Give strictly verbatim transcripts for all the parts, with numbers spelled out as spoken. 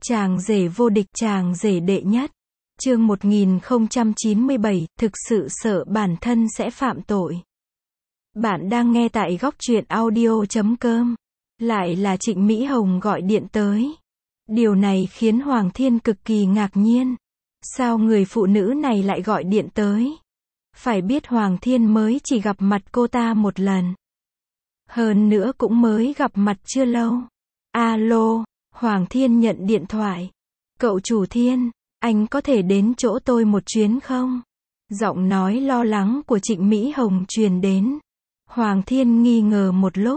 Chàng rể vô địch, chàng rể đệ nhất. Chương một nghìn không trăm chín mươi bảy, thực sự sợ bản thân sẽ phạm tội. Bạn đang nghe tại góc truyện audio chấm com. Lại là Trịnh Mỹ Hồng gọi điện tới. Điều này khiến Hoàng Thiên cực kỳ ngạc nhiên. Sao người phụ nữ này lại gọi điện tới? Phải biết Hoàng Thiên mới chỉ gặp mặt cô ta một lần. Hơn nữa cũng mới gặp mặt chưa lâu. Alo, Hoàng Thiên nhận điện thoại. Cậu chủ Thiên, anh có thể đến chỗ tôi một chuyến không? Giọng nói lo lắng của Trịnh Mỹ Hồng truyền đến. Hoàng Thiên nghi ngờ một lúc.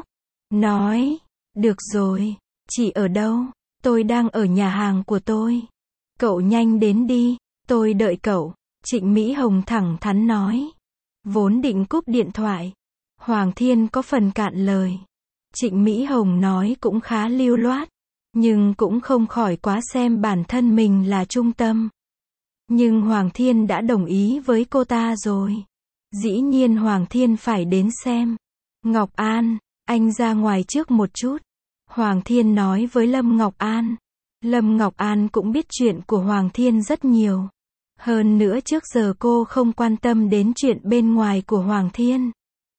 Nói, được rồi, chị ở đâu? Tôi đang ở nhà hàng của tôi. Cậu nhanh đến đi, tôi đợi cậu. Trịnh Mỹ Hồng thẳng thắn nói. Vốn định cúp điện thoại. Hoàng Thiên có phần cạn lời. Trịnh Mỹ Hồng nói cũng khá lưu loát. Nhưng cũng không khỏi quá xem bản thân mình là trung tâm. Nhưng Hoàng Thiên đã đồng ý với cô ta rồi. Dĩ nhiên Hoàng Thiên phải đến xem. Ngọc An, anh ra ngoài trước một chút. Hoàng Thiên nói với Lâm Ngọc An. Lâm Ngọc An cũng biết chuyện của Hoàng Thiên rất nhiều. Hơn nữa trước giờ cô không quan tâm đến chuyện bên ngoài của Hoàng Thiên.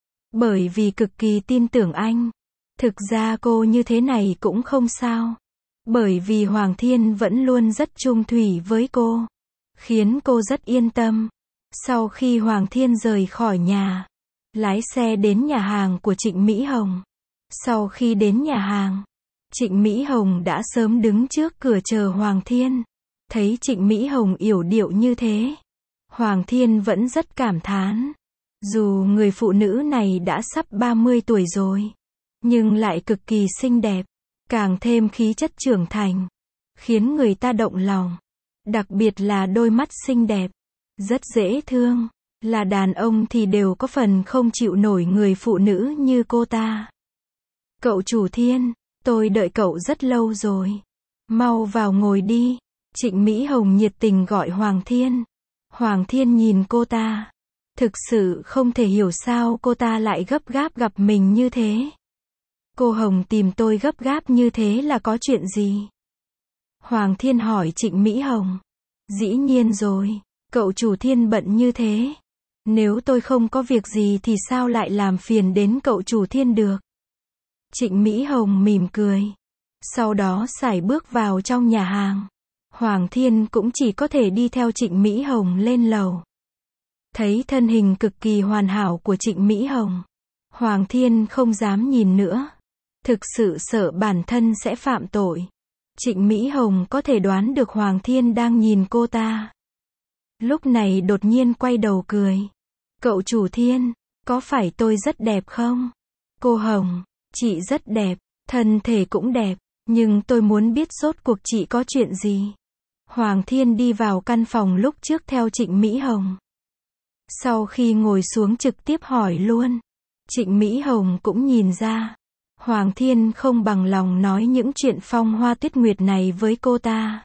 Bởi vì cực kỳ tin tưởng anh. Thực ra cô như thế này cũng không sao. Bởi vì Hoàng Thiên vẫn luôn rất chung thủy với cô. Khiến cô rất yên tâm. Sau khi Hoàng Thiên rời khỏi nhà, lái xe đến nhà hàng của Trịnh Mỹ Hồng. Sau khi đến nhà hàng, Trịnh Mỹ Hồng đã sớm đứng trước cửa chờ Hoàng Thiên. Thấy Trịnh Mỹ Hồng yểu điệu như thế, Hoàng Thiên vẫn rất cảm thán. Dù người phụ nữ này đã sắp ba mươi tuổi rồi, nhưng lại cực kỳ xinh đẹp, càng thêm khí chất trưởng thành, khiến người ta động lòng. Đặc biệt là đôi mắt xinh đẹp, rất dễ thương. Là đàn ông thì đều có phần không chịu nổi người phụ nữ như cô ta. Cậu chủ Thiên, tôi đợi cậu rất lâu rồi. Mau vào ngồi đi. Trịnh Mỹ Hồng nhiệt tình gọi Hoàng Thiên. Hoàng Thiên nhìn cô ta. Thực sự không thể hiểu sao cô ta lại gấp gáp gặp mình như thế. Cô Hồng tìm tôi gấp gáp như thế là có chuyện gì? Hoàng Thiên hỏi Trịnh Mỹ Hồng. Dĩ nhiên rồi, cậu chủ Thiên bận như thế. Nếu tôi không có việc gì thì sao lại làm phiền đến cậu chủ Thiên được? Trịnh Mỹ Hồng mỉm cười. Sau đó sải bước vào trong nhà hàng. Hoàng Thiên cũng chỉ có thể đi theo Trịnh Mỹ Hồng lên lầu. Thấy thân hình cực kỳ hoàn hảo của Trịnh Mỹ Hồng, Hoàng Thiên không dám nhìn nữa. Thực sự sợ bản thân sẽ phạm tội. Trịnh Mỹ Hồng có thể đoán được Hoàng Thiên đang nhìn cô ta. Lúc này đột nhiên quay đầu cười. Cậu chủ Thiên, có phải tôi rất đẹp không? Cô Hồng, chị rất đẹp, thân thể cũng đẹp, nhưng tôi muốn biết rốt cuộc chị có chuyện gì. Hoàng Thiên đi vào căn phòng lúc trước theo Trịnh Mỹ Hồng. Sau khi ngồi xuống trực tiếp hỏi luôn. Trịnh Mỹ Hồng cũng nhìn ra. Hoàng Thiên không bằng lòng nói những chuyện phong hoa tuyết nguyệt này với cô ta.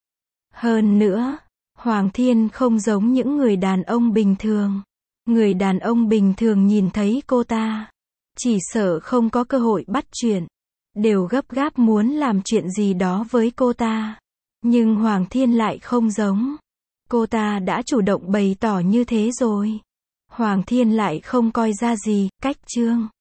Hơn nữa, Hoàng Thiên không giống những người đàn ông bình thường. Người đàn ông bình thường nhìn thấy cô ta, chỉ sợ không có cơ hội bắt chuyện, đều gấp gáp muốn làm chuyện gì đó với cô ta. Nhưng Hoàng Thiên lại không giống. Cô ta đã chủ động bày tỏ như thế rồi. Hoàng Thiên lại không coi ra gì, cách chương.